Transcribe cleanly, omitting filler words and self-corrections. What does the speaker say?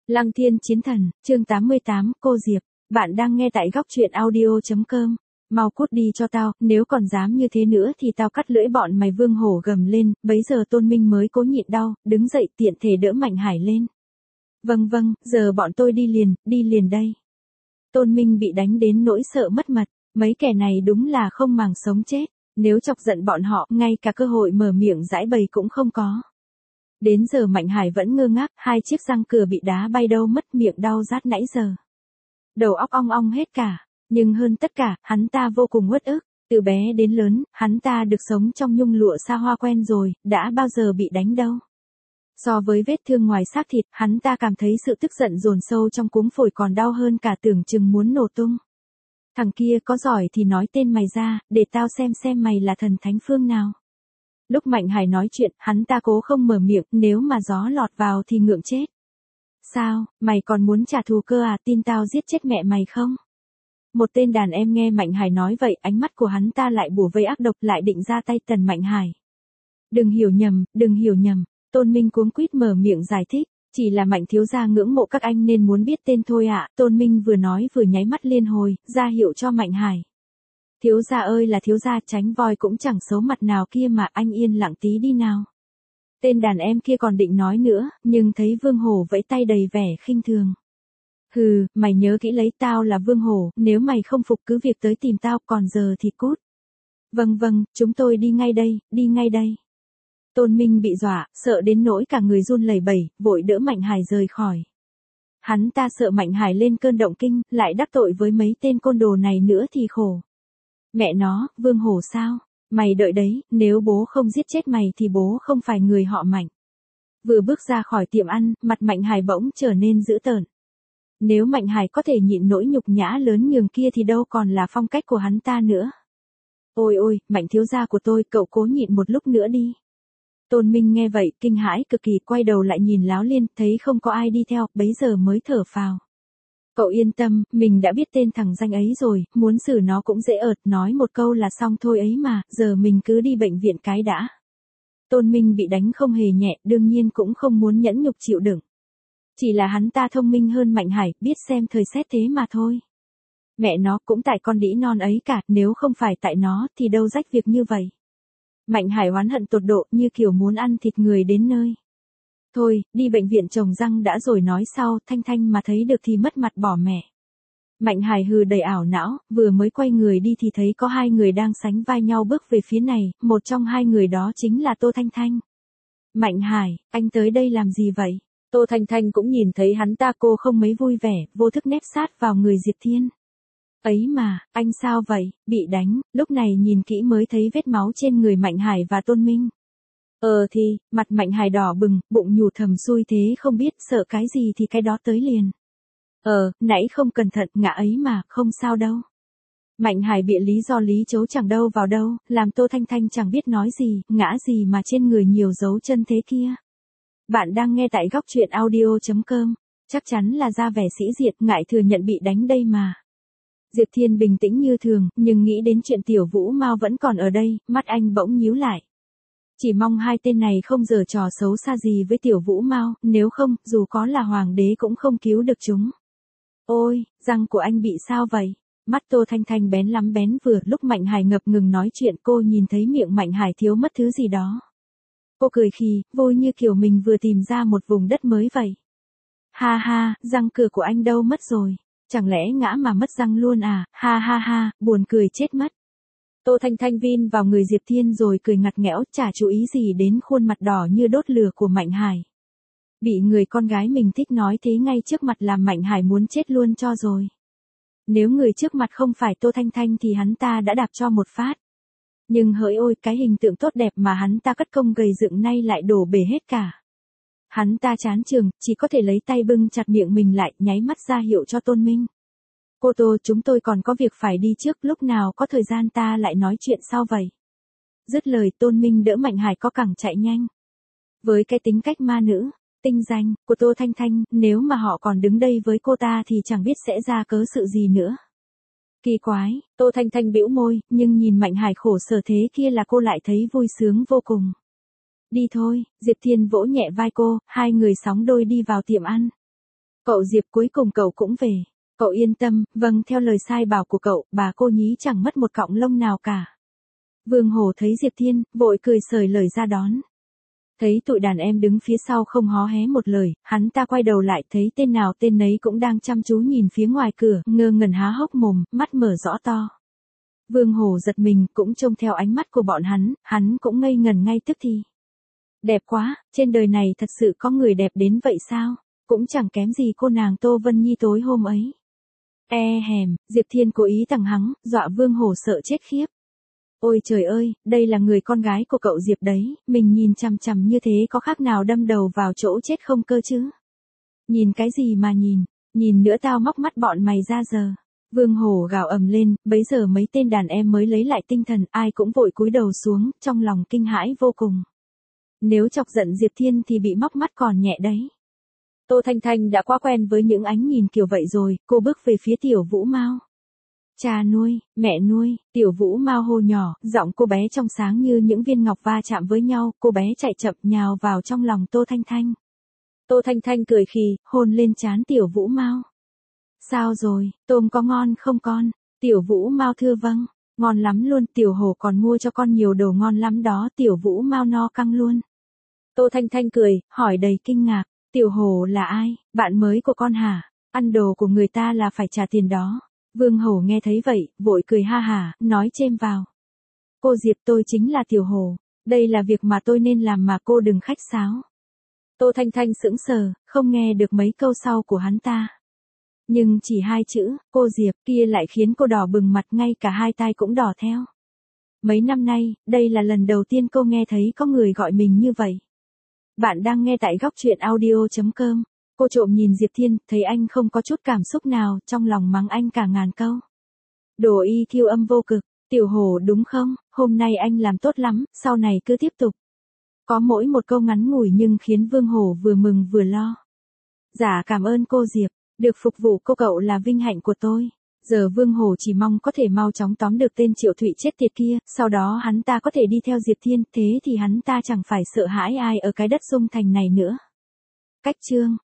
Lăng Thiên Chiến Thần, chương 88, cô Diệp, bạn đang nghe tại góc truyện audio.com. Mau cút đi cho tao, nếu còn dám như thế nữa thì tao cắt lưỡi bọn mày. Vương Hổ gầm lên, bấy giờ Tôn Minh mới cố nhịn đau, đứng dậy tiện thể đỡ Mạnh Hải lên. Vâng, giờ bọn tôi đi liền đây. Tôn Minh bị đánh đến nỗi sợ mất mật, mấy kẻ này đúng là không màng sống chết, nếu chọc giận bọn họ, ngay cả cơ hội mở miệng giãi bày cũng không có. Đến giờ Mạnh Hải vẫn ngơ ngác, hai chiếc răng cửa bị đá bay đâu mất, miệng đau rát nãy giờ. Đầu óc ong ong hết cả, nhưng hơn tất cả, hắn ta vô cùng uất ức, từ bé đến lớn, hắn ta được sống trong nhung lụa xa hoa quen rồi, đã bao giờ bị đánh đâu. So với vết thương ngoài xác thịt, hắn ta cảm thấy sự tức giận dồn sâu trong cuống phổi còn đau hơn cả, tưởng chừng muốn nổ tung. Thằng kia có giỏi thì nói tên mày ra, để tao xem mày là thần thánh phương nào. Lúc Mạnh Hải nói chuyện, hắn ta cố không mở miệng, nếu mà gió lọt vào thì ngượng chết. Sao, mày còn muốn trả thù cơ à, tin tao giết chết mẹ mày không? Một tên đàn em nghe Mạnh Hải nói vậy, ánh mắt của hắn ta lại bủa vây ác độc, lại định ra tay tần Mạnh Hải. Đừng hiểu nhầm, Tôn Minh cuống quýt mở miệng giải thích, chỉ là Mạnh thiếu gia ngưỡng mộ các anh nên muốn biết tên thôi ạ. Tôn Minh vừa nói vừa nháy mắt liên hồi, ra hiệu cho Mạnh Hải. Thiếu gia ơi là thiếu gia, tránh voi cũng chẳng xấu mặt nào kia mà, anh yên lặng tí đi nào. Tên đàn em kia còn định nói nữa, nhưng thấy Vương Hổ vẫy tay đầy vẻ khinh thường. Hừ, mày nhớ kỹ lấy, tao là Vương Hổ, nếu mày không phục cứ việc tới tìm tao, còn giờ thì cút. Vâng, chúng tôi đi ngay đây. Tôn Minh bị dọa, sợ đến nỗi cả người run lẩy bẩy, vội đỡ Mạnh Hải rời khỏi. Hắn ta sợ Mạnh Hải lên cơn động kinh, lại đắc tội với mấy tên côn đồ này nữa thì khổ. Mẹ nó, Vương Hổ sao? Mày đợi đấy, nếu bố không giết chết mày thì bố không phải người họ Mạnh. Vừa bước ra khỏi tiệm ăn, mặt Mạnh Hải bỗng trở nên dữ tợn. Nếu Mạnh Hải có thể nhịn nỗi nhục nhã lớn nhường kia thì đâu còn là phong cách của hắn ta nữa. Ôi, Mạnh thiếu gia của tôi, cậu cố nhịn một lúc nữa đi. Tôn Minh nghe vậy, kinh hãi cực kỳ, quay đầu lại nhìn Láo Liên, thấy không có ai đi theo, bấy giờ mới thở phào. Cậu yên tâm, mình đã biết tên thằng danh ấy rồi, muốn xử nó cũng dễ ợt, nói một câu là xong thôi ấy mà, giờ mình cứ đi bệnh viện cái đã. Tôn Minh bị đánh không hề nhẹ, đương nhiên cũng không muốn nhẫn nhục chịu đựng. Chỉ là hắn ta thông minh hơn Mạnh Hải, biết xem thời xét thế mà thôi. Mẹ nó, cũng tại con đĩ non ấy cả, nếu không phải tại nó thì đâu rách việc như vậy. Mạnh Hải oán hận tột độ, như kiểu muốn ăn thịt người đến nơi. Thôi, đi bệnh viện trồng răng đã rồi nói sau, Thanh mà thấy được thì mất mặt bỏ mẹ. Mạnh Hải hừ đầy ảo não, vừa mới quay người đi thì thấy có hai người đang sánh vai nhau bước về phía này, một trong hai người đó chính là Tô Thanh. Mạnh Hải, anh tới đây làm gì vậy? Tô Thanh cũng nhìn thấy hắn ta, cô không mấy vui vẻ, vô thức nép sát vào người Diệp Thiên. Ấy mà, anh sao vậy, bị đánh, lúc này nhìn kỹ mới thấy vết máu trên người Mạnh Hải và Tôn Minh. Thì, mặt Mạnh Hải đỏ bừng, bụng nhủ thầm xui thế không biết, sợ cái gì thì cái đó tới liền. Nãy không cẩn thận, ngã ấy mà, không sao đâu. Mạnh Hải bịa lý do lý chấu chẳng đâu vào đâu, làm Tô Thanh chẳng biết nói gì, ngã gì mà trên người nhiều dấu chân thế kia. Bạn đang nghe tại góc truyện audio.com, chắc chắn là ra vẻ sĩ diện, ngại thừa nhận bị đánh đây mà. Diệp Thiên bình tĩnh như thường, nhưng nghĩ đến chuyện Tiểu Vũ Mao vẫn còn ở đây, mắt anh bỗng nhíu lại. Chỉ mong hai tên này không giở trò xấu xa gì với Tiểu Vũ Mao, nếu không, dù có là hoàng đế cũng không cứu được chúng. Ôi, răng của anh bị sao vậy? Mắt Tô Thanh bén lắm bén vừa, lúc Mạnh Hải ngập ngừng nói chuyện cô nhìn thấy miệng Mạnh Hải thiếu mất thứ gì đó. Cô cười khì, vui như kiểu mình vừa tìm ra một vùng đất mới vậy. Ha, răng cửa của anh đâu mất rồi? Chẳng lẽ ngã mà mất răng luôn à? Ha, buồn cười chết mất. Tô Thanh vin vào người Diệp Thiên rồi cười ngặt nghẽo, chả chú ý gì đến khuôn mặt đỏ như đốt lửa của Mạnh Hải. Bị người con gái mình thích nói thế ngay trước mặt làm Mạnh Hải muốn chết luôn cho rồi. Nếu người trước mặt không phải Tô Thanh thì hắn ta đã đạp cho một phát. Nhưng hỡi ôi, cái hình tượng tốt đẹp mà hắn ta cất công gầy dựng nay lại đổ bể hết cả. Hắn ta chán chường, chỉ có thể lấy tay bưng chặt miệng mình lại, nháy mắt ra hiệu cho Tôn Minh. Cô Tô, chúng tôi còn có việc phải đi trước, lúc nào có thời gian ta lại nói chuyện sau vậy. Dứt lời, Tôn Minh đỡ Mạnh Hải có cẳng chạy nhanh. Với cái tính cách ma nữ, tinh danh của Tô Thanh, nếu mà họ còn đứng đây với cô ta thì chẳng biết sẽ ra cớ sự gì nữa. Kỳ quái, Tô Thanh bĩu môi, nhưng nhìn Mạnh Hải khổ sở thế kia là cô lại thấy vui sướng vô cùng. Đi thôi, Diệp Thiên vỗ nhẹ vai cô, hai người sóng đôi đi vào tiệm ăn. Cậu Diệp cuối cùng cậu cũng về. Cậu yên tâm, vâng theo lời sai bảo của cậu, bà cô nhí chẳng mất một cọng lông nào cả. Vương Hổ thấy Diệp Thiên, vội cười xởi lời ra đón. Thấy tụi đàn em đứng phía sau không hó hé một lời, hắn ta quay đầu lại thấy tên nào tên nấy cũng đang chăm chú nhìn phía ngoài cửa, ngơ ngẩn há hốc mồm, mắt mở rõ to. Vương Hổ giật mình, cũng trông theo ánh mắt của bọn hắn cũng ngây ngẩn ngay tức thì. Đẹp quá, trên đời này thật sự có người đẹp đến vậy sao? Cũng chẳng kém gì cô nàng Tô Vân Nhi tối hôm ấy. Hèm, Diệp Thiên cố ý tằng hắng, dọa Vương Hổ sợ chết khiếp. Ôi trời ơi, đây là người con gái của cậu Diệp đấy, mình nhìn chằm chằm như thế có khác nào đâm đầu vào chỗ chết không cơ chứ? Nhìn cái gì mà nhìn nữa tao móc mắt bọn mày ra giờ. Vương Hổ gào ầm lên, bấy giờ mấy tên đàn em mới lấy lại tinh thần, ai cũng vội cúi đầu xuống, trong lòng kinh hãi vô cùng. Nếu chọc giận Diệp Thiên thì bị móc mắt còn nhẹ đấy. Tô Thanh Thanh đã quá quen với những ánh nhìn kiểu vậy rồi, cô bước về phía Tiểu Vũ Mao. Cha nuôi, mẹ nuôi, Tiểu Vũ Mao hô nhỏ, giọng cô bé trong sáng như những viên ngọc va chạm với nhau, cô bé chạy chậm nhào vào trong lòng Tô Thanh Thanh. Tô Thanh Thanh cười khì, hôn lên trán Tiểu Vũ Mao. Sao rồi, tôm có ngon không con? Tiểu Vũ Mao thưa vâng, ngon lắm luôn, Tiểu Hổ còn mua cho con nhiều đồ ngon lắm đó, Tiểu Vũ Mao no căng luôn. Tô Thanh Thanh cười, hỏi đầy kinh ngạc, Tiểu Hổ là ai, bạn mới của con hả? Ăn đồ của người ta là phải trả tiền đó. Vương Hổ nghe thấy vậy, vội cười ha hả, nói chêm vào. Cô Diệp tôi chính là Tiểu Hổ, đây là việc mà tôi nên làm mà cô đừng khách sáo. Tô Thanh Thanh sững sờ, không nghe được mấy câu sau của hắn ta. Nhưng chỉ hai chữ, cô Diệp kia lại khiến cô đỏ bừng mặt, ngay cả hai tai cũng đỏ theo. Mấy năm nay, đây là lần đầu tiên cô nghe thấy có người gọi mình như vậy. Bạn đang nghe tại góc truyện audio.com. Cô trộm nhìn Diệp Thiên, thấy anh không có chút cảm xúc nào, trong lòng mắng anh cả ngàn câu. Đồ EQ âm vô cực, Tiểu Hổ đúng không, hôm nay anh làm tốt lắm, sau này cứ tiếp tục. Có mỗi một câu ngắn ngủi nhưng khiến Vương Hổ vừa mừng vừa lo. Dạ cảm ơn cô Diệp, được phục vụ cô cậu là vinh hạnh của tôi. Giờ Vương Hổ chỉ mong có thể mau chóng tóm được tên Triệu Thụy chết tiệt kia, sau đó hắn ta có thể đi theo Diệp Thiên, thế thì hắn ta chẳng phải sợ hãi ai ở cái đất Dung Thành này nữa. Cách chương